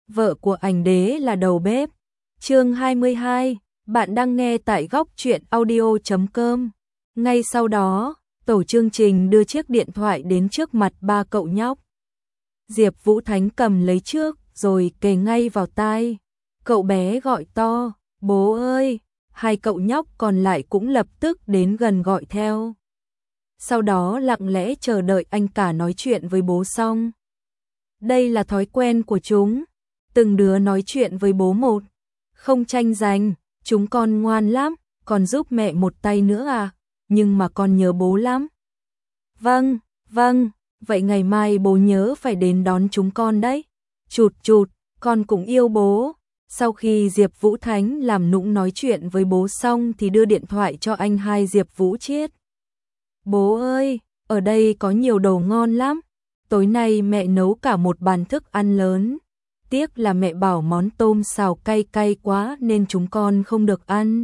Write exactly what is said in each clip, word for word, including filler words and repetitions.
vợ của ảnh đế là đầu bếp. Chương hai mươi hai, bạn đang nghe tại góc truyện audio chấm com. Ngay sau đó, tổ chương trình đưa chiếc điện thoại đến trước mặt ba cậu nhóc. Diệp Vũ Thánh cầm lấy trước, rồi kề ngay vào tai. Cậu bé gọi to, bố ơi, hai cậu nhóc còn lại cũng lập tức đến gần gọi theo. Sau đó lặng lẽ chờ đợi anh cả nói chuyện với bố xong. Đây là thói quen của chúng, từng đứa nói chuyện với bố một, không tranh giành, chúng con ngoan lắm, con giúp mẹ một tay nữa à, nhưng mà con nhớ bố lắm. Vâng, vâng, vậy ngày mai bố nhớ phải đến đón chúng con đấy. Chụt chụt, con cũng yêu bố. Sau khi Diệp Vũ Thánh làm nũng nói chuyện với bố xong thì đưa điện thoại cho anh hai Diệp Vũ Chiết. Bố ơi, ở đây có nhiều đồ ngon lắm. Tối nay mẹ nấu cả một bàn thức ăn lớn. Tiếc là mẹ bảo món tôm xào cay cay quá nên chúng con không được ăn.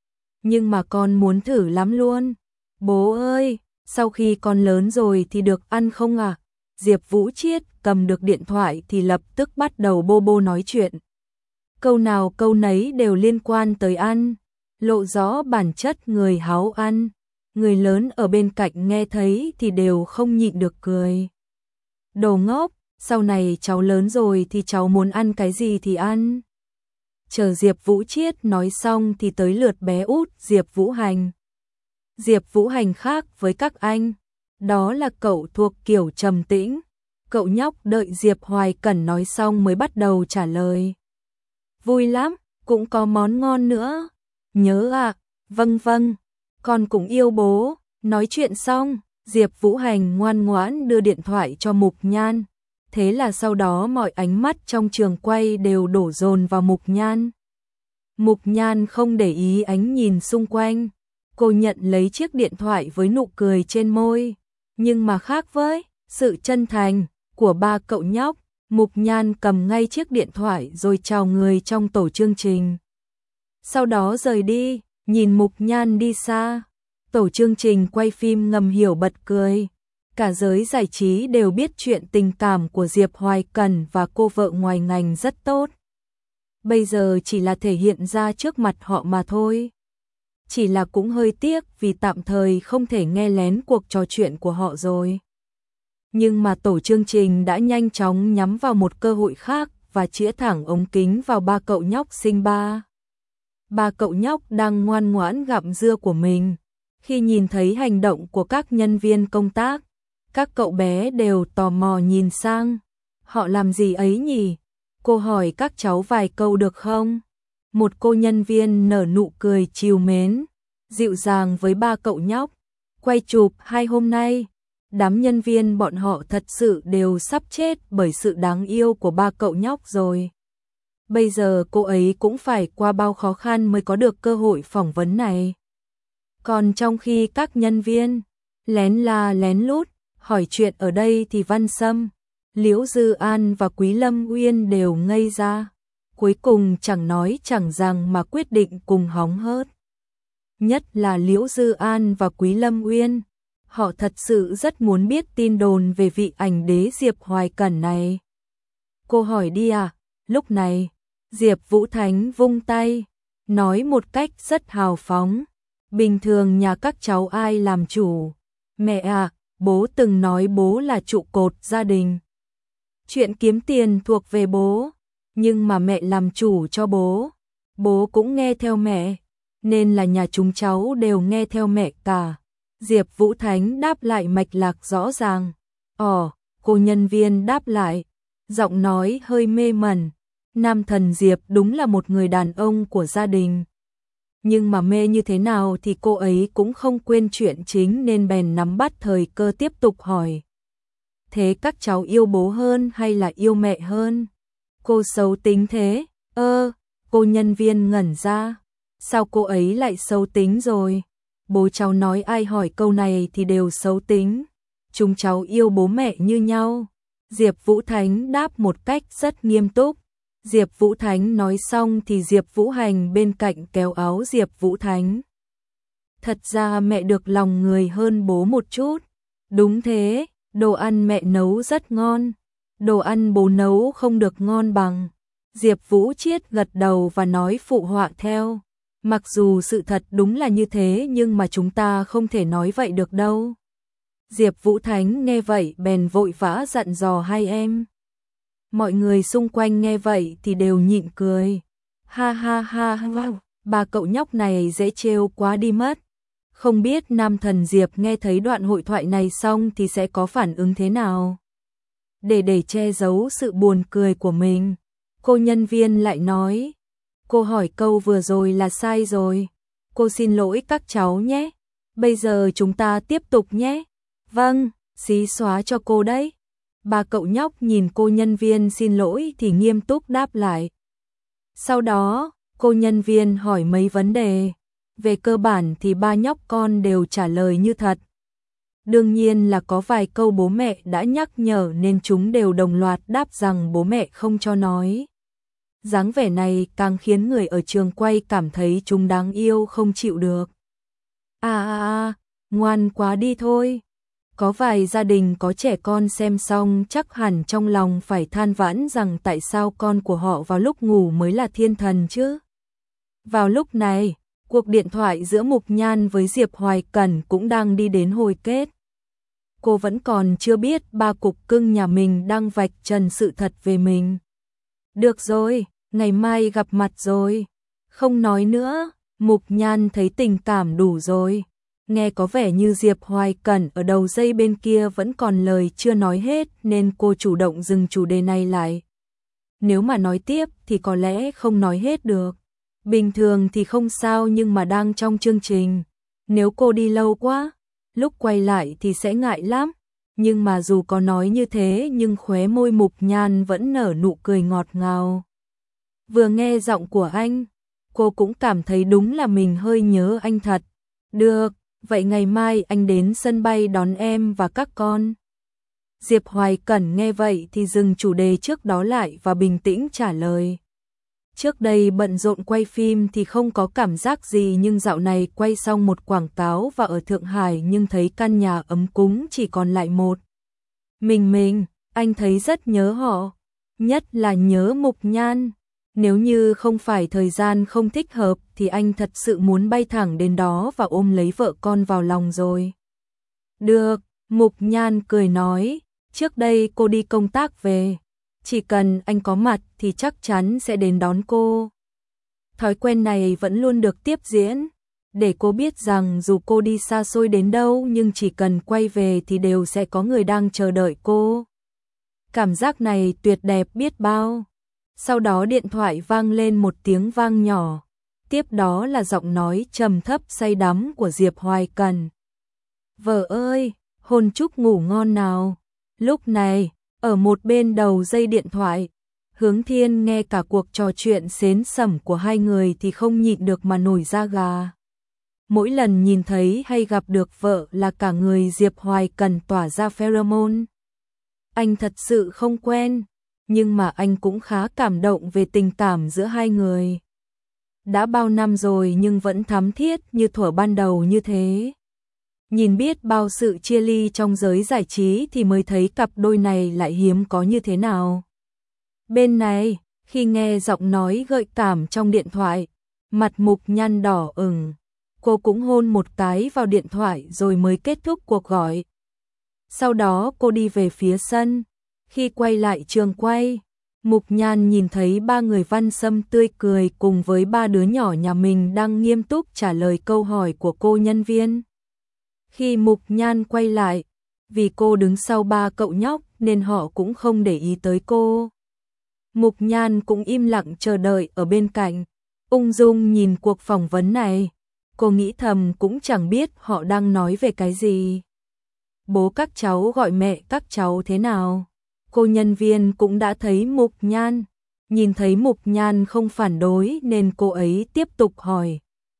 Nhưng mà con muốn thử lắm luôn. Bố ơi, sau khi con lớn rồi thì được ăn không à? Diệp Vũ Chiết cầm được điện thoại thì lập tức bắt đầu bô bô nói chuyện. Câu nào câu nấy đều liên quan tới ăn, lộ rõ bản chất người háo ăn. Người lớn ở bên cạnh nghe thấy thì đều không nhịn được cười. Đồ ngốc, sau này cháu lớn rồi thì cháu muốn ăn cái gì thì ăn. Chờ Diệp Vũ Chiết nói xong thì tới lượt bé út Diệp Vũ Hành. Diệp Vũ Hành khác với các anh, đó là cậu thuộc kiểu trầm tĩnh. Cậu nhóc đợi Diệp Hoài Cẩn nói xong mới bắt đầu trả lời. Vui lắm, cũng có món ngon nữa. Nhớ à, vâng vâng, con cũng yêu bố. Nói chuyện xong, Diệp Vũ Hành ngoan ngoãn đưa điện thoại cho Mục Nhan. Thế là sau đó mọi ánh mắt trong trường quay đều đổ dồn vào Mục Nhan. Mục Nhan không để ý ánh nhìn xung quanh. Cô nhận lấy chiếc điện thoại với nụ cười trên môi. Nhưng mà khác với sự chân thành của ba cậu nhóc, Mục Nhan cầm ngay chiếc điện thoại rồi chào người trong tổ chương trình. Sau đó rời đi, nhìn Mục Nhan đi xa. Tổ chương trình quay phim ngầm hiểu bật cười. Cả giới giải trí đều biết chuyện tình cảm của Diệp Hoài Cẩn và cô vợ ngoài ngành rất tốt. Bây giờ chỉ là thể hiện ra trước mặt họ mà thôi. Chỉ là cũng hơi tiếc vì tạm thời không thể nghe lén cuộc trò chuyện của họ rồi. Nhưng mà tổ chương trình đã nhanh chóng nhắm vào một cơ hội khác và chĩa thẳng ống kính vào ba cậu nhóc xinh ba. Ba cậu nhóc đang ngoan ngoãn gặm dưa của mình. Khi nhìn thấy hành động của các nhân viên công tác, các cậu bé đều tò mò nhìn sang. Họ làm gì ấy nhỉ? Cô hỏi các cháu vài câu được không? Một cô nhân viên nở nụ cười trìu mến, dịu dàng với ba cậu nhóc. Quay chụp hai hôm nay, đám nhân viên bọn họ thật sự đều sắp chết bởi sự đáng yêu của ba cậu nhóc rồi. Bây giờ cô ấy cũng phải qua bao khó khăn mới có được cơ hội phỏng vấn này. Còn trong khi các nhân viên lén la lén lút hỏi chuyện ở đây thì Văn Sâm, Liễu Dư An và Quý Lâm Uyên đều ngây ra. Cuối cùng chẳng nói chẳng rằng mà quyết định cùng hóng hớt. Nhất là Liễu Dư An và Quý Lâm Uyên. Họ thật sự rất muốn biết tin đồn về vị ảnh đế Diệp Hoài Cẩn này. Cô hỏi đi à? Lúc này, Diệp Vũ Thánh vung tay, nói một cách rất hào phóng. Bình thường nhà các cháu ai làm chủ? Mẹ à, bố từng nói bố là trụ cột gia đình. Chuyện kiếm tiền thuộc về bố, nhưng mà mẹ làm chủ cho bố. Bố cũng nghe theo mẹ, nên là nhà chúng cháu đều nghe theo mẹ cả. Diệp Vũ Thánh đáp lại mạch lạc rõ ràng. Ồ, cô nhân viên đáp lại, giọng nói hơi mê mẩn. Nam thần Diệp đúng là một người đàn ông của gia đình. Nhưng mà mê như thế nào thì cô ấy cũng không quên chuyện chính nên bèn nắm bắt thời cơ tiếp tục hỏi. Thế các cháu yêu bố hơn hay là yêu mẹ hơn? Cô xấu tính thế? Ơ, cô nhân viên ngẩn ra. Sao cô ấy lại xấu tính rồi? Bố cháu nói ai hỏi câu này thì đều xấu tính. Chúng cháu yêu bố mẹ như nhau. Diệp Vũ Thánh đáp một cách rất nghiêm túc. Diệp Vũ Thánh nói xong thì Diệp Vũ Hành bên cạnh kéo áo Diệp Vũ Thánh. Thật ra mẹ được lòng người hơn bố một chút. Đúng thế, đồ ăn mẹ nấu rất ngon. Đồ ăn bố nấu không được ngon bằng. Diệp Vũ Chiết gật đầu và nói phụ họa theo. Mặc dù sự thật đúng là như thế nhưng mà chúng ta không thể nói vậy được đâu. Diệp Vũ Thánh nghe vậy bèn vội vã dặn dò hai em. Mọi người xung quanh nghe vậy thì đều nhịn cười. Ha ha ha ha, ba cậu nhóc này dễ trêu quá đi mất. Không biết nam thần Diệp nghe thấy đoạn hội thoại này xong thì sẽ có phản ứng thế nào. Để để che giấu sự buồn cười của mình, cô nhân viên lại nói. Cô hỏi câu vừa rồi là sai rồi. Cô xin lỗi các cháu nhé. Bây giờ chúng ta tiếp tục nhé. Vâng, xí xóa cho cô đấy. Ba cậu nhóc nhìn cô nhân viên xin lỗi thì nghiêm túc đáp lại. Sau đó, cô nhân viên hỏi mấy vấn đề. Về cơ bản thì ba nhóc con đều trả lời như thật. Đương nhiên là có vài câu bố mẹ đã nhắc nhở nên chúng đều đồng loạt đáp rằng bố mẹ không cho nói. Dáng vẻ này càng khiến người ở trường quay cảm thấy chúng đáng yêu không chịu được. À à à, ngoan quá đi thôi. Có vài gia đình có trẻ con xem xong chắc hẳn trong lòng phải than vãn rằng tại sao con của họ vào lúc ngủ mới là thiên thần chứ. Vào lúc này, cuộc điện thoại giữa Mục Nhan với Diệp Hoài Cẩn cũng đang đi đến hồi kết. Cô vẫn còn chưa biết ba cục cưng nhà mình đang vạch trần sự thật về mình. Được rồi, ngày mai gặp mặt rồi. Không nói nữa, Mục Nhan thấy tình cảm đủ rồi. Nghe có vẻ như Diệp Hoài Cẩn ở đầu dây bên kia vẫn còn lời chưa nói hết nên cô chủ động dừng chủ đề này lại. Nếu mà nói tiếp thì có lẽ không nói hết được. Bình thường thì không sao nhưng mà đang trong chương trình. Nếu cô đi lâu quá, lúc quay lại thì sẽ ngại lắm. Nhưng mà dù có nói như thế nhưng khóe môi Mục Nhan vẫn nở nụ cười ngọt ngào. Vừa nghe giọng của anh, cô cũng cảm thấy đúng là mình hơi nhớ anh thật. Được, vậy ngày mai anh đến sân bay đón em và các con. Diệp Hoài Cẩn nghe vậy thì dừng chủ đề trước đó lại và bình tĩnh trả lời. Trước đây bận rộn quay phim thì không có cảm giác gì nhưng dạo này quay xong một quảng cáo và ở Thượng Hải nhưng thấy căn nhà ấm cúng chỉ còn lại một. Mình mình, anh thấy rất nhớ họ, nhất là nhớ Mục Nhan. Nếu như không phải thời gian không thích hợp thì anh thật sự muốn bay thẳng đến đó và ôm lấy vợ con vào lòng rồi. Được, Mục Nhan cười nói, trước đây cô đi công tác về. Chỉ cần anh có mặt thì chắc chắn sẽ đến đón cô. Thói quen này vẫn luôn được tiếp diễn, để cô biết rằng dù cô đi xa xôi đến đâu nhưng chỉ cần quay về thì đều sẽ có người đang chờ đợi cô. Cảm giác này tuyệt đẹp biết bao. Sau đó điện thoại vang lên một tiếng vang nhỏ, tiếp đó là giọng nói trầm thấp say đắm của Diệp Hoài Cẩn. Vợ ơi, hôn chúc ngủ ngon nào. Lúc này, ở một bên đầu dây điện thoại, Hướng Thiên nghe cả cuộc trò chuyện xến xẩm của hai người thì không nhịn được mà nổi da gà. Mỗi lần nhìn thấy hay gặp được vợ là cả người Diệp Hoài Cẩn tỏa ra pheromone. Anh thật sự không quen, nhưng mà anh cũng khá cảm động về tình cảm giữa hai người. Đã bao năm rồi nhưng vẫn thắm thiết như thuở ban đầu như thế. Nhìn biết bao sự chia ly trong giới giải trí thì mới thấy cặp đôi này lại hiếm có như thế nào. Bên này, khi nghe giọng nói gợi cảm trong điện thoại, mặt Mục Nhan đỏ ửng, cô cũng hôn một cái vào điện thoại rồi mới kết thúc cuộc gọi. Sau đó cô đi về phía sân. Khi quay lại trường quay, Mục Nhan nhìn thấy ba người Văn Sâm tươi cười cùng với ba đứa nhỏ nhà mình đang nghiêm túc trả lời câu hỏi của cô nhân viên. Khi Mục Nhan quay lại, vì cô đứng sau ba cậu nhóc nên họ cũng không để ý tới cô. Mục Nhan cũng im lặng chờ đợi ở bên cạnh, ung dung nhìn cuộc phỏng vấn này. Cô nghĩ thầm cũng chẳng biết họ đang nói về cái gì. Bố các cháu gọi mẹ các cháu thế nào? Cô nhân viên cũng đã thấy Mục Nhan. Nhìn thấy Mục Nhan không phản đối nên cô ấy tiếp tục hỏi.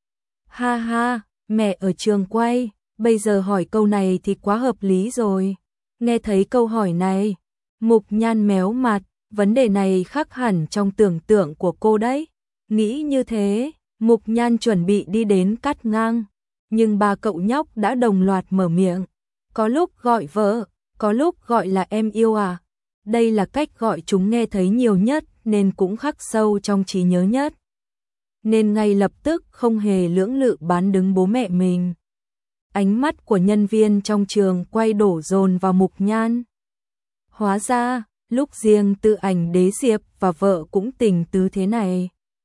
Ha ha, mẹ ở trường quay, bây giờ hỏi câu này thì quá hợp lý rồi. Nghe thấy câu hỏi này, Mục Nhan méo mặt, vấn đề này khác hẳn trong tưởng tượng của cô đấy. Nghĩ như thế, Mục Nhan chuẩn bị đi đến cắt ngang, nhưng ba cậu nhóc đã đồng loạt mở miệng. Có lúc gọi vợ, có lúc gọi là em yêu à. Đây là cách gọi chúng nghe thấy nhiều nhất nên cũng khắc sâu trong trí nhớ nhất. Nên ngay lập tức không hề lưỡng lự bán đứng bố mẹ mình. Ánh mắt của nhân viên trong trường quay đổ dồn vào Mục Nhan. Hóa ra, lúc riêng Tư Ảnh Đế Diệp và vợ cũng tình tứ thế này.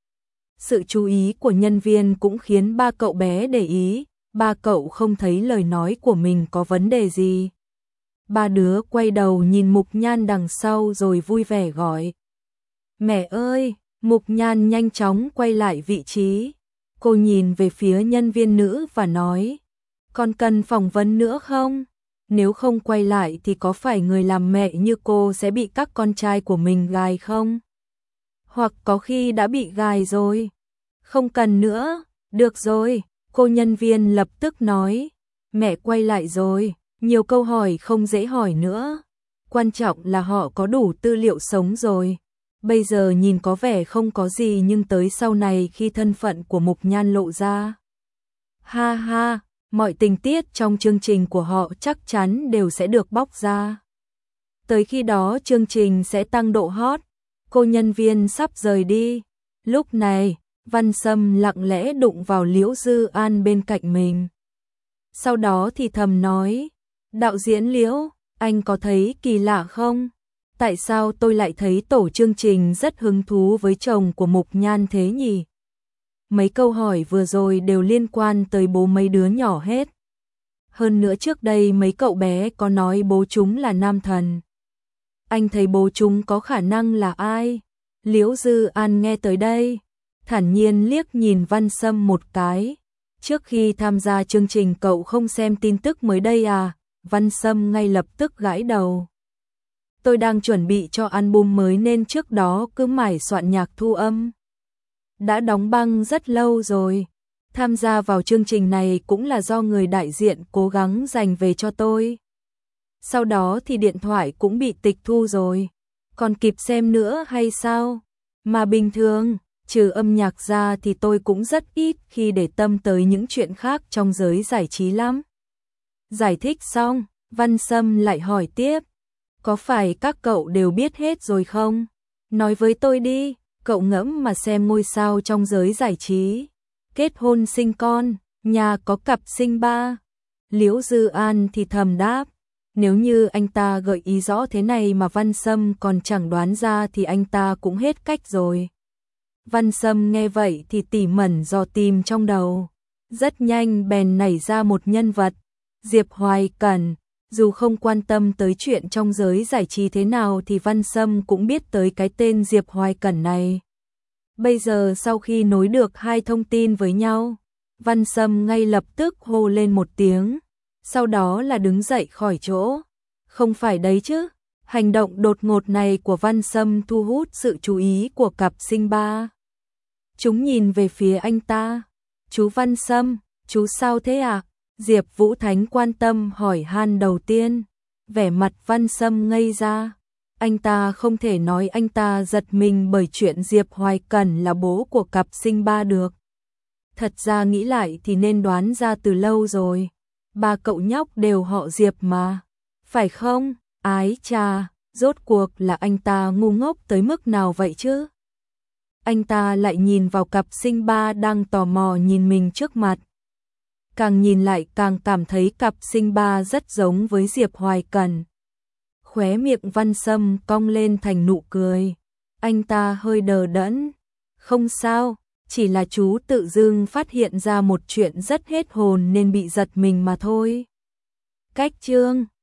Sự chú ý của nhân viên cũng khiến ba cậu bé để ý, ba cậu không thấy lời nói của mình có vấn đề gì. Ba đứa quay đầu nhìn Mục Nhan đằng sau rồi vui vẻ gọi. Mẹ ơi! Mục Nhan nhanh chóng quay lại vị trí. Cô nhìn về phía nhân viên nữ và nói, con cần phỏng vấn nữa không? Nếu không quay lại thì có phải người làm mẹ như cô sẽ bị các con trai của mình gài không? Hoặc có khi đã bị gài rồi. Không cần nữa, được rồi, cô nhân viên lập tức nói, mẹ quay lại rồi, nhiều câu hỏi không dễ hỏi nữa. Quan trọng là họ có đủ tư liệu sống rồi. Bây giờ nhìn có vẻ không có gì nhưng tới sau này khi thân phận của Mục Nhan lộ ra. Ha ha, mọi tình tiết trong chương trình của họ chắc chắn đều sẽ được bóc ra. Tới khi đó chương trình sẽ tăng độ hot. Cô nhân viên sắp rời đi. Lúc này, Văn Sâm lặng lẽ đụng vào Liễu Dư An bên cạnh mình. Sau đó thì thầm nói, đạo diễn Liễu, anh có thấy kỳ lạ không? Tại sao tôi lại thấy tổ chương trình rất hứng thú với chồng của Mục Nhan thế nhỉ? Mấy câu hỏi vừa rồi đều liên quan tới bố mấy đứa nhỏ hết. Hơn nữa trước đây mấy cậu bé có nói bố chúng là nam thần. Anh thấy bố chúng có khả năng là ai? Liễu Dư An nghe tới đây, thản nhiên liếc nhìn Văn Sâm một cái. Trước khi tham gia chương trình cậu không xem tin tức mới đây à? Văn Sâm ngay lập tức gãi đầu. Tôi đang chuẩn bị cho album mới nên trước đó cứ mải soạn nhạc thu âm. Đã đóng băng rất lâu rồi. Tham gia vào chương trình này cũng là do người đại diện cố gắng dành về cho tôi. Sau đó thì điện thoại cũng bị tịch thu rồi. Còn kịp xem nữa hay sao? Mà bình thường, trừ âm nhạc ra thì tôi cũng rất ít khi để tâm tới những chuyện khác trong giới giải trí lắm. Giải thích xong, Văn Sâm lại hỏi tiếp. Có phải các cậu đều biết hết rồi không? Nói với tôi đi, cậu ngẫm mà xem ngôi sao trong giới giải trí. Kết hôn sinh con, nhà có cặp sinh ba. Liễu Dư An thì thầm đáp. Nếu như anh ta gợi ý rõ thế này mà Văn Sâm còn chẳng đoán ra thì anh ta cũng hết cách rồi. Văn Sâm nghe vậy thì tỉ mẩn dò tìm trong đầu. Rất nhanh bèn nảy ra một nhân vật. Diệp Hoài Cẩn. Dù không quan tâm tới chuyện trong giới giải trí thế nào thì Văn Sâm cũng biết tới cái tên Diệp Hoài Cẩn này. Bây giờ sau khi nối được hai thông tin với nhau, Văn Sâm ngay lập tức hô lên một tiếng, sau đó là đứng dậy khỏi chỗ. Không phải đấy chứ, hành động đột ngột này của Văn Sâm thu hút sự chú ý của cặp sinh ba. Chúng nhìn về phía anh ta. Chú Văn Sâm, chú sao thế à? Diệp Vũ Thánh quan tâm hỏi han đầu tiên. Vẻ mặt Văn Sâm ngây ra. Anh ta không thể nói anh ta giật mình bởi chuyện Diệp Hoài Cẩn là bố của cặp sinh ba được. Thật ra nghĩ lại thì nên đoán ra từ lâu rồi. Ba cậu nhóc đều họ Diệp mà. Phải không? Ái chà, rốt cuộc là anh ta ngu ngốc tới mức nào vậy chứ? Anh ta lại nhìn vào cặp sinh ba đang tò mò nhìn mình trước mặt. Càng nhìn lại càng cảm thấy cặp sinh ba rất giống với Diệp Hoài Cẩn. Khóe miệng Văn Sâm cong lên thành nụ cười. Anh ta hơi đờ đẫn. Không sao, chỉ là chú tự dưng phát hiện ra một chuyện rất hết hồn nên bị giật mình mà thôi. Cách chương